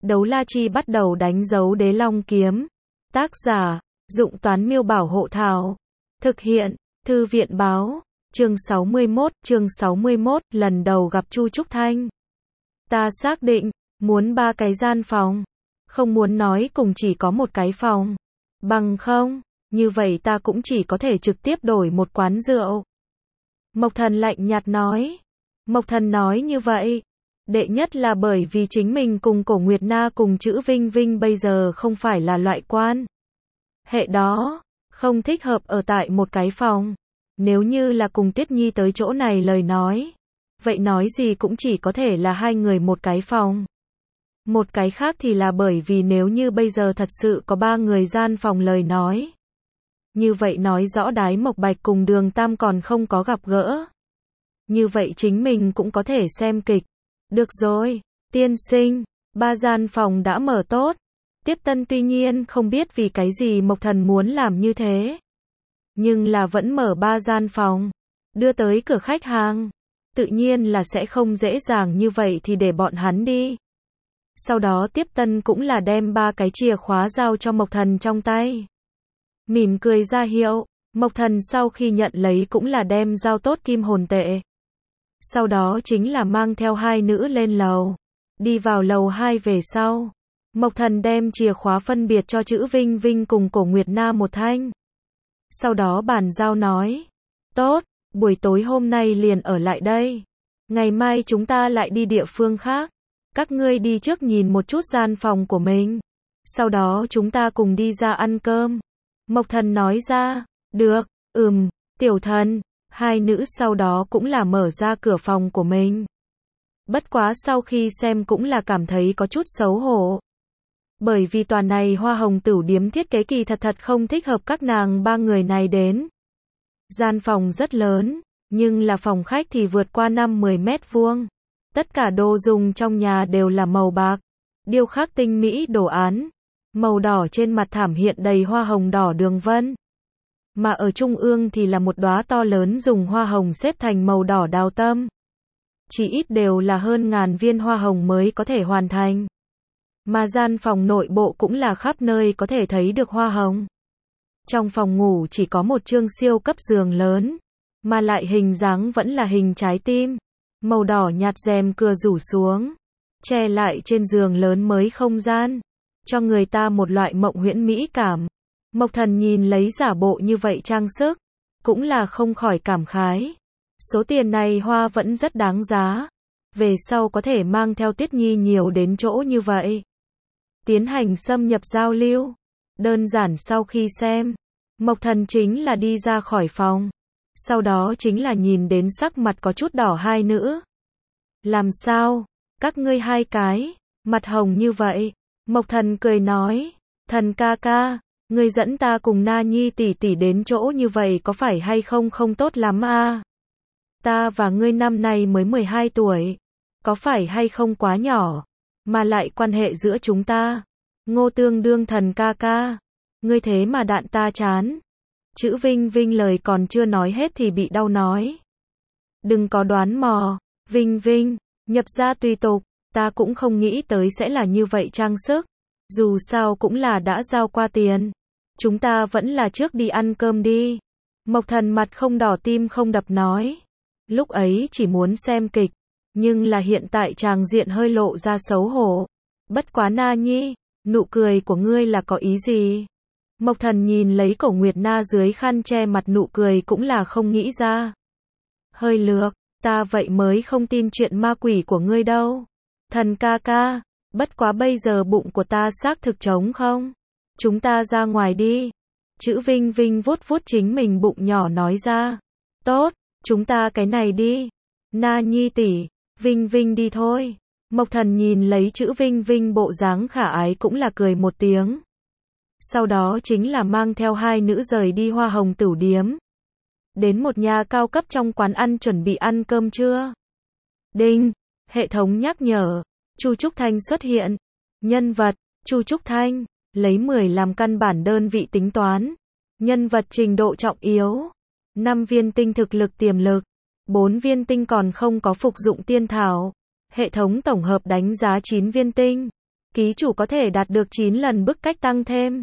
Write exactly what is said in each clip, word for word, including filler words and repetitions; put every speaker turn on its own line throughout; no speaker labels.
Đấu la chi bắt đầu đánh dấu đế long kiếm. Tác giả, Dụng Toán Miêu Bảo Hộ Thảo. Thực hiện, Thư viện Báo. Chương sáu mươi mốt, chương sáu mươi mốt, lần đầu gặp Chu Trúc Thanh. Ta xác định, muốn ba cái gian phòng. Không muốn nói cùng chỉ có một cái phòng. Bằng không, như vậy ta cũng chỉ có thể trực tiếp đổi một quán rượu. Mộc Thần lạnh nhạt nói. Mộc Thần nói như vậy. Đệ nhất là bởi vì chính mình cùng Cổ Nguyệt Na cùng chữ Vinh Vinh bây giờ không phải là loại quan hệ đó, không thích hợp ở tại một cái phòng. Nếu như là cùng Tuyết Nhi tới chỗ này lời nói, vậy nói gì cũng chỉ có thể là hai người một cái phòng. Một cái khác thì là bởi vì nếu như bây giờ thật sự có ba người gian phòng lời nói. Như vậy nói rõ Đái Mộc Bạch cùng Đường Tam còn không có gặp gỡ. Như vậy chính mình cũng có thể xem kịch. Được rồi, tiên sinh, ba gian phòng đã mở tốt. Tiếp Tân tuy nhiên không biết vì cái gì Mộc Thần muốn làm như thế. Nhưng là vẫn mở ba gian phòng, đưa tới cửa khách hàng. Tự nhiên là sẽ không dễ dàng như vậy thì để bọn hắn đi. Sau đó Tiếp Tân cũng là đem ba cái chìa khóa giao cho Mộc Thần trong tay. Mỉm cười ra hiệu, Mộc Thần sau khi nhận lấy cũng là đem giao tốt kim hồn tệ. Sau đó chính là mang theo hai nữ lên lầu. Đi vào lầu hai về sau. Mộc Thần đem chìa khóa phân biệt cho chữ Vinh Vinh cùng Cổ Nguyệt Na một thanh. Sau đó bàn giao nói. Tốt, buổi tối hôm nay liền ở lại đây. Ngày mai chúng ta lại đi địa phương khác. Các ngươi đi trước nhìn một chút gian phòng của mình. Sau đó chúng ta cùng đi ra ăn cơm. Mộc Thần nói ra. Được, ừm, tiểu thần. Hai nữ sau đó cũng là mở ra cửa phòng của mình. Bất quá sau khi xem cũng là cảm thấy có chút xấu hổ. Bởi vì tòa này Hoa Hồng Tửu điếm thiết kế kỳ thật thật không thích hợp các nàng ba người này đến. Gian phòng rất lớn, nhưng là phòng khách thì vượt qua năm mười mét vuông. Tất cả đồ dùng trong nhà đều là màu bạc, điêu khắc tinh mỹ đồ án. Màu đỏ trên mặt thảm hiện đầy hoa hồng đỏ đường vân. Mà ở trung ương thì là một đóa to lớn dùng hoa hồng xếp thành màu đỏ đào tâm. Chỉ ít đều là hơn ngàn viên hoa hồng mới có thể hoàn thành. Mà gian phòng nội bộ cũng là khắp nơi có thể thấy được hoa hồng. Trong phòng ngủ chỉ có một chương siêu cấp giường lớn, mà lại hình dáng vẫn là hình trái tim. Màu đỏ nhạt rèm cửa rủ xuống, che lại trên giường lớn mới không gian, cho người ta một loại mộng huyễn mỹ cảm. Mộc Thần nhìn lấy giả bộ như vậy trang sức, cũng là không khỏi cảm khái. Số tiền này hoa vẫn rất đáng giá. Về sau có thể mang theo Tuyết Nhi nhiều đến chỗ như vậy. Tiến hành xâm nhập giao lưu. Đơn giản sau khi xem, Mộc Thần chính là đi ra khỏi phòng. Sau đó chính là nhìn đến sắc mặt có chút đỏ hai nữ. Làm sao? Các ngươi hai cái, mặt hồng như vậy. Mộc Thần cười nói, Thần ca ca, ngươi dẫn ta cùng Na Nhi tỷ tỷ đến chỗ như vậy có phải hay không không tốt lắm a? Ta và ngươi năm nay mới mười hai tuổi, có phải hay không quá nhỏ, mà lại quan hệ giữa chúng ta. Ngô tương đương Thần ca ca, ngươi thế mà đạn ta chán. Chữ Vinh Vinh lời còn chưa nói hết thì bị đau nói. Đừng có đoán mò, Vinh Vinh, nhập gia tùy tục, ta cũng không nghĩ tới sẽ là như vậy trang sức. Dù sao cũng là đã giao qua tiền. Chúng ta vẫn là trước đi ăn cơm đi. Mộc Thần mặt không đỏ tim không đập nói. Lúc ấy chỉ muốn xem kịch, nhưng là hiện tại tràng diện hơi lộ ra xấu hổ. Bất quá Na Nhi, nụ cười của ngươi là có ý gì? Mộc Thần nhìn lấy Cổ Nguyệt Na dưới khăn che mặt nụ cười cũng là không nghĩ ra. Hơi lược, ta vậy mới không tin chuyện ma quỷ của ngươi đâu. Thần ca ca, bất quá bây giờ bụng của ta xác thực trống không? Chúng ta ra ngoài đi. Chữ Vinh Vinh vuốt vuốt chính mình bụng nhỏ nói ra. Tốt, chúng ta cái này đi. Na Nhi tỷ, Vinh Vinh đi thôi. Mộc Thần nhìn lấy chữ Vinh Vinh bộ dáng khả ái cũng là cười một tiếng. Sau đó chính là mang theo hai nữ rời đi Hoa Hồng Tửu điếm. Đến một nhà cao cấp trong quán ăn chuẩn bị ăn cơm trưa. Đinh, hệ thống nhắc nhở. Chu Trúc Thanh xuất hiện. Nhân vật, Chu Trúc Thanh, lấy mười làm căn bản đơn vị tính toán. Nhân vật trình độ trọng yếu. năm viên tinh thực lực tiềm lực. bốn viên tinh còn không có phục dụng tiên thảo. Hệ thống tổng hợp đánh giá chín viên tinh. Ký chủ có thể đạt được chín lần bức cách tăng thêm.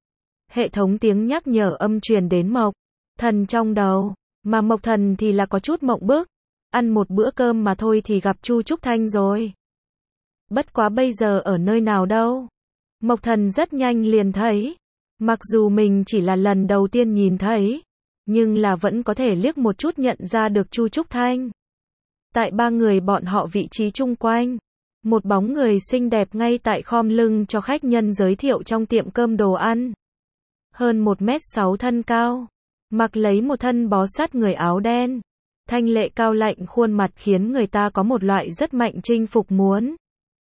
Hệ thống tiếng nhắc nhở âm truyền đến Mộc Thần trong đầu, mà Mộc Thần thì là có chút mộng bức. Ăn một bữa cơm mà thôi thì gặp Chu Trúc Thanh rồi. Bất quá bây giờ ở nơi nào đâu? Mộc Thần rất nhanh liền thấy. Mặc dù mình chỉ là lần đầu tiên nhìn thấy, nhưng là vẫn có thể liếc một chút nhận ra được Chu Trúc Thanh. Tại ba người bọn họ vị trí chung quanh, một bóng người xinh đẹp ngay tại khom lưng cho khách nhân giới thiệu trong tiệm cơm đồ ăn. Hơn một mét sáu thân cao, mặc lấy một thân bó sát người áo đen. Thanh lệ cao lạnh khuôn mặt khiến người ta có một loại rất mạnh chinh phục muốn.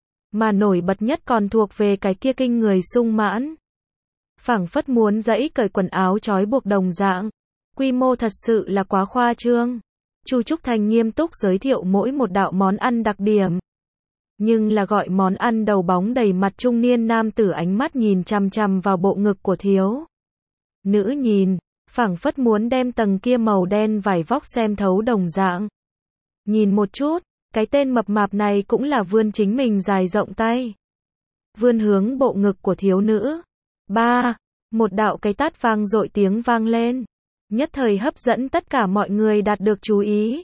Mà nổi bật nhất còn thuộc về cái kia kinh người sung mãn. Phảng phất muốn dãy cởi quần áo trói buộc đồng dạng. Quy mô thật sự là quá khoa trương. Chu Trúc Thanh nghiêm túc giới thiệu mỗi một đạo món ăn đặc điểm. Nhưng là gọi món ăn đầu bóng đầy mặt trung niên nam tử ánh mắt nhìn chằm chằm vào bộ ngực của thiếu nữ nhìn, phảng phất muốn đem tầng kia màu đen vải vóc xem thấu đồng dạng. Nhìn một chút, cái tên mập mạp này cũng là vươn chính mình dài rộng tay. Vươn hướng bộ ngực của thiếu nữ. Ba, một đạo cái tát vang dội tiếng vang lên. Nhất thời hấp dẫn tất cả mọi người đạt được chú ý.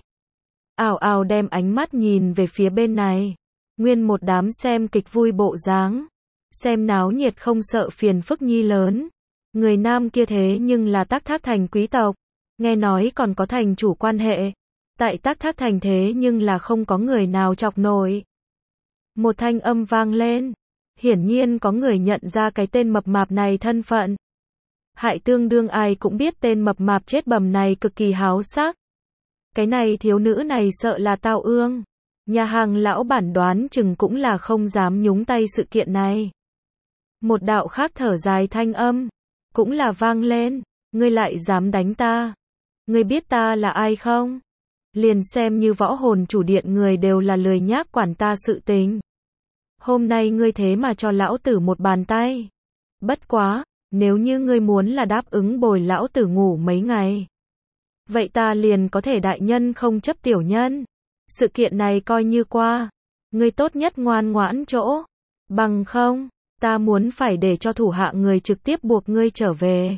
Ào ào đem ánh mắt nhìn về phía bên này. Nguyên một đám xem kịch vui bộ dáng. Xem náo nhiệt không sợ phiền phức nhi lớn. Người nam kia thế nhưng là Tắc Thác Thành quý tộc. Nghe nói còn có thành chủ quan hệ. Tại Tắc Thác Thành thế nhưng là không có người nào chọc nổi. Một thanh âm vang lên. Hiển nhiên có người nhận ra cái tên mập mạp này thân phận. Hại tương đương ai cũng biết tên mập mạp chết bầm này cực kỳ háo sắc. Cái này thiếu nữ này sợ là Tào Ương. Nhà hàng lão bản đoán chừng cũng là không dám nhúng tay sự kiện này. Một đạo khác thở dài thanh âm. Cũng là vang lên. Ngươi lại dám đánh ta. Ngươi biết ta là ai không? Liền xem như võ hồn chủ điện người đều là lười nhác quản ta sự tình. Hôm nay ngươi thế mà cho lão tử một bàn tay. Bất quá, nếu như ngươi muốn là đáp ứng bồi lão tử ngủ mấy ngày. Vậy ta liền có thể đại nhân không chấp tiểu nhân. Sự kiện này coi như qua. Ngươi tốt nhất ngoan ngoãn chỗ. Bằng không, ta muốn phải để cho thủ hạ người trực tiếp buộc ngươi trở về.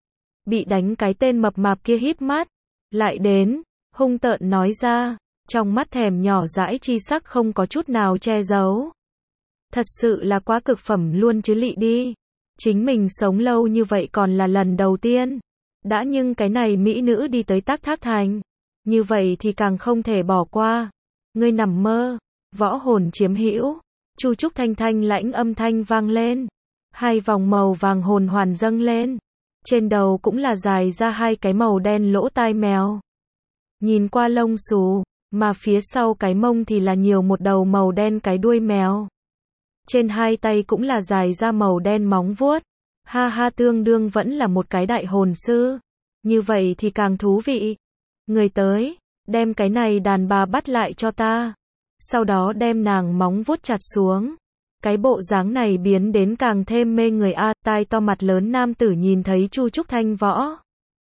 Bị đánh cái tên mập mạp kia híp mắt. Lại đến, hung tợn nói ra. Trong mắt thèm nhỏ dãi chi sắc không có chút nào che giấu. Thật sự là quá cực phẩm luôn chứ lị đi. Chính mình sống lâu như vậy còn là lần đầu tiên. Đã nhưng cái này mỹ nữ đi tới Tắc Thác Thành. Như vậy thì càng không thể bỏ qua. Ngươi nằm mơ. Võ hồn chiếm hữu. Chu Trúc Thanh thanh lãnh âm thanh vang lên. Hai vòng màu vàng hồn hoàn dâng lên. Trên đầu cũng là dài ra hai cái màu đen lỗ tai mèo. Nhìn qua lông xù. Mà phía sau cái mông thì là nhiều một đầu màu đen cái đuôi mèo. Trên hai tay cũng là dài ra màu đen móng vuốt. Ha ha tương đương vẫn là một cái đại hồn sư. Như vậy thì càng thú vị. Người tới, đem cái này đàn bà bắt lại cho ta. Sau đó đem nàng móng vuốt chặt xuống. Cái bộ dáng này biến đến càng thêm mê người a. Tai to mặt lớn nam tử nhìn thấy Chu Trúc Thanh võ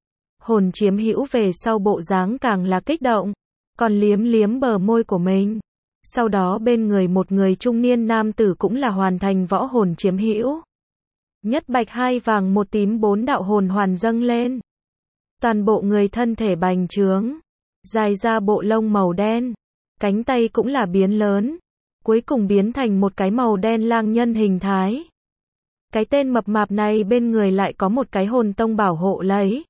hồn chiếm hữu về sau bộ dáng càng là kích động. Còn liếm liếm bờ môi của mình. Sau đó bên người một người trung niên nam tử cũng là hoàn thành võ hồn chiếm hữu. Nhất bạch hai vàng một tím bốn đạo hồn hoàn dâng lên. Toàn bộ người thân thể bành trướng. Dài ra bộ lông màu đen. Cánh tay cũng là biến lớn. Cuối cùng biến thành một cái màu đen lang nhân hình thái. Cái tên mập mạp này bên người lại có một cái hồn tông bảo hộ lấy.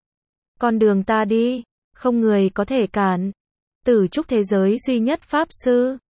Con đường ta đi. Không người có thể cản. Tử trúc thế giới duy nhất pháp sư.